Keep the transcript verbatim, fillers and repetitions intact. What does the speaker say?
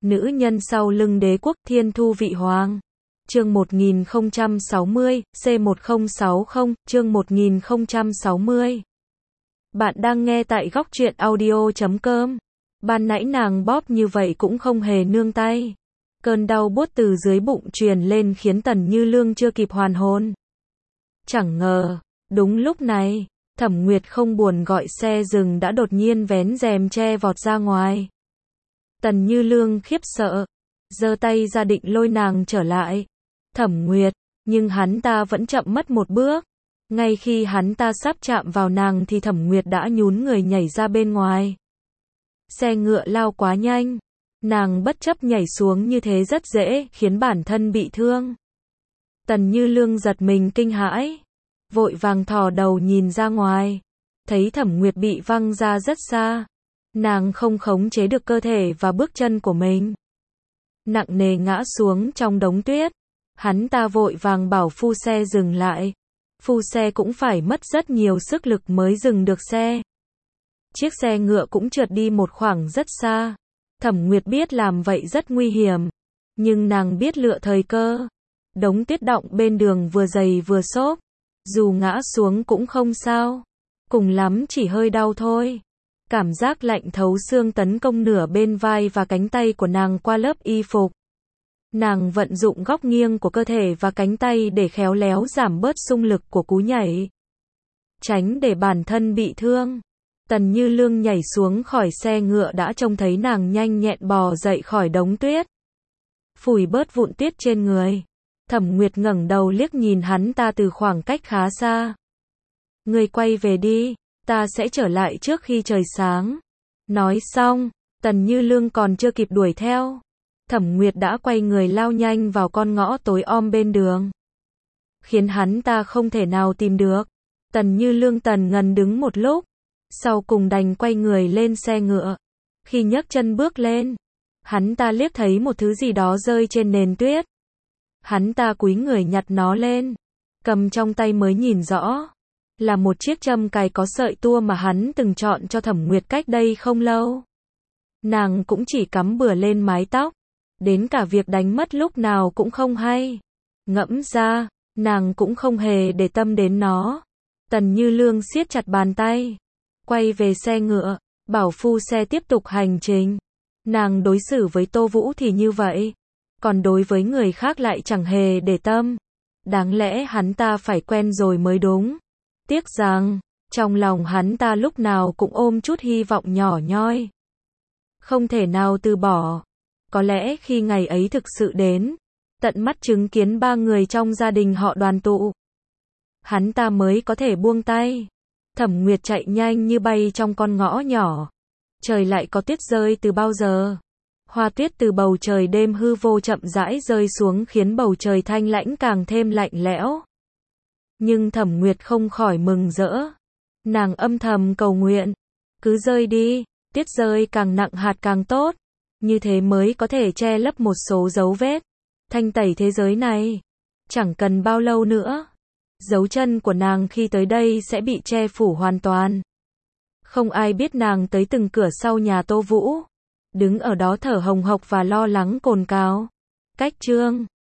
Nữ nhân sau lưng đế quốc Thiên Thu Vị Hoàng. Chương một nghìn không trăm sáu mươi, C một không sáu không, chương một nghìn không trăm sáu mươi. Bạn đang nghe tại góc truyện audio chấm com. Ban nãy nàng bóp như vậy cũng không hề nương tay. Cơn đau buốt từ dưới bụng truyền lên khiến Tần Như Lương chưa kịp hoàn hồn. Chẳng ngờ, đúng lúc này, Thẩm Nguyệt không buồn gọi xe dừng đã đột nhiên vén rèm che vọt ra ngoài. Tần Như Lương khiếp sợ, giơ tay ra định lôi nàng trở lại. Thẩm Nguyệt, nhưng hắn ta vẫn chậm mất một bước. Ngay khi hắn ta sắp chạm vào nàng thì Thẩm Nguyệt đã nhún người nhảy ra bên ngoài. Xe ngựa lao quá nhanh, nàng bất chấp nhảy xuống như thế rất dễ khiến bản thân bị thương. Tần Như Lương giật mình kinh hãi, vội vàng thò đầu nhìn ra ngoài, thấy Thẩm Nguyệt bị văng ra rất xa. Nàng không khống chế được cơ thể và bước chân của mình, nặng nề ngã xuống trong đống tuyết. Hắn ta vội vàng bảo phu xe dừng lại. Phu xe cũng phải mất rất nhiều sức lực mới dừng được xe. Chiếc xe ngựa cũng trượt đi một khoảng rất xa. Thẩm Nguyệt biết làm vậy rất nguy hiểm, nhưng nàng biết lựa thời cơ. Đống tuyết đọng bên đường vừa dày vừa xốp, dù ngã xuống cũng không sao, cùng lắm chỉ hơi đau thôi. Cảm giác lạnh thấu xương tấn công nửa bên vai và cánh tay của nàng qua lớp y phục. Nàng vận dụng góc nghiêng của cơ thể và cánh tay để khéo léo giảm bớt xung lực của cú nhảy, tránh để bản thân bị thương. Tần Như Lương nhảy xuống khỏi xe ngựa đã trông thấy nàng nhanh nhẹn bò dậy khỏi đống tuyết, phủi bớt vụn tuyết trên người. Thẩm Nguyệt ngẩng đầu liếc nhìn hắn ta từ khoảng cách khá xa. Ngươi quay về đi, ta sẽ trở lại trước khi trời sáng. Nói xong, Tần Như Lương còn chưa kịp đuổi theo, Thẩm Nguyệt đã quay người lao nhanh vào con ngõ tối om bên đường, khiến hắn ta không thể nào tìm được. Tần Như Lương tần ngần đứng một lúc, sau cùng đành quay người lên xe ngựa. Khi nhấc chân bước lên, hắn ta liếc thấy một thứ gì đó rơi trên nền tuyết. Hắn ta cúi người nhặt nó lên, cầm trong tay mới nhìn rõ, là một chiếc châm cài có sợi tua mà hắn từng chọn cho Thẩm Nguyệt cách đây không lâu. Nàng cũng chỉ cắm bừa lên mái tóc, đến cả việc đánh mất lúc nào cũng không hay. Ngẫm ra, nàng cũng không hề để tâm đến nó. Tần Như Lương siết chặt bàn tay, quay về xe ngựa, bảo phu xe tiếp tục hành trình. Nàng đối xử với Tô Vũ thì như vậy, còn đối với người khác lại chẳng hề để tâm. Đáng lẽ hắn ta phải quen rồi mới đúng. Tiếc rằng, trong lòng hắn ta lúc nào cũng ôm chút hy vọng nhỏ nhoi, không thể nào từ bỏ. Có lẽ khi ngày ấy thực sự đến, tận mắt chứng kiến ba người trong gia đình họ đoàn tụ, hắn ta mới có thể buông tay. Thẩm Nguyệt chạy nhanh như bay trong con ngõ nhỏ. Trời lại có tuyết rơi từ bao giờ? Hoa tuyết từ bầu trời đêm hư vô chậm rãi rơi xuống khiến bầu trời thanh lãnh càng thêm lạnh lẽo. Nhưng Thẩm Nguyệt không khỏi mừng rỡ. Nàng âm thầm cầu nguyện, cứ rơi đi, tuyết rơi càng nặng hạt càng tốt. Như thế mới có thể che lấp một số dấu vết, thanh tẩy thế giới này. Chẳng cần bao lâu nữa, dấu chân của nàng khi tới đây sẽ bị che phủ hoàn toàn. Không ai biết nàng tới từng cửa sau nhà Tô Vũ, đứng ở đó thở hồng hộc và lo lắng cồn cào. Cách chương